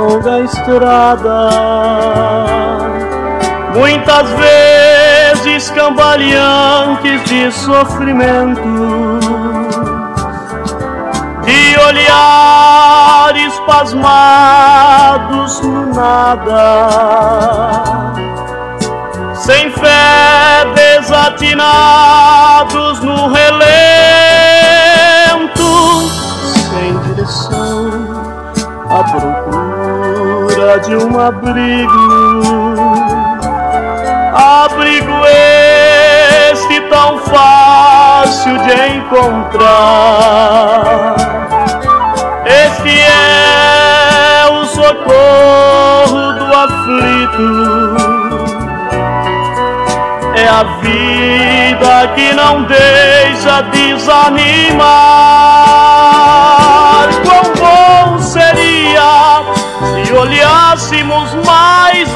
longa estrada, muitas vezes cambaleantes de sofrimento, de olhares pasmados no nada, sem fé, desatinados no relento, sem direção, à procura de um abrigo este tão fácil de encontrar. Este é o socorro do aflito, é a vida que não deixa desanimar. Quão bom seria se olhássemos mais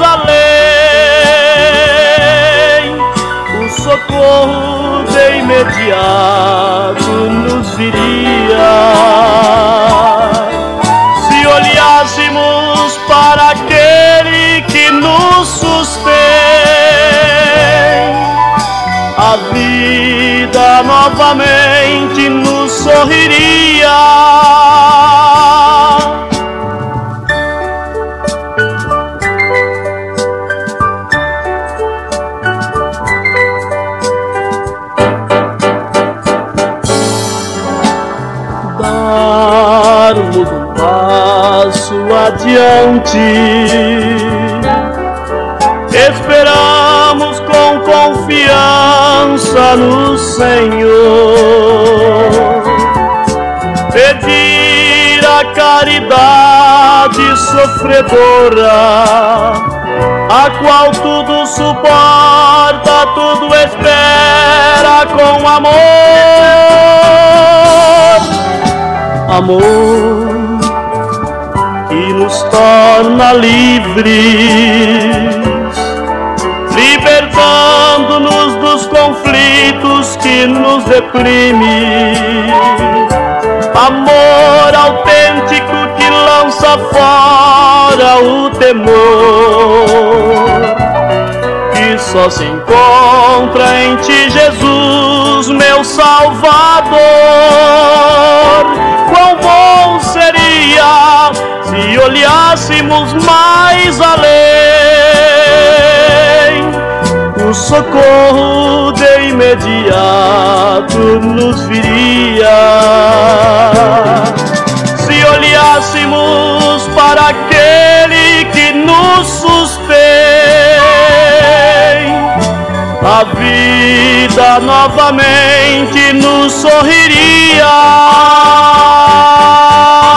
além, o socorro de imediato nos viria. Se olhássemos para aquele que nos sustém, a vida novamente nos sorriria. Darmos um passo adiante, esperamos com confiança no Senhor, pedir a caridade sofredora, a qual tudo suporta, tudo espera com amor. Amor que nos torna livres, libertando-nos dos conflitos que nos deprimem. Amor autêntico que lança fora o temor, que só se encontra em Ti, Jesus, meu Salvador. Quão bom seria se olhássemos mais além, o socorro de imediato nos viria. Se olhássemos para aquele que nos sustém, a vida novamente nos sorriria.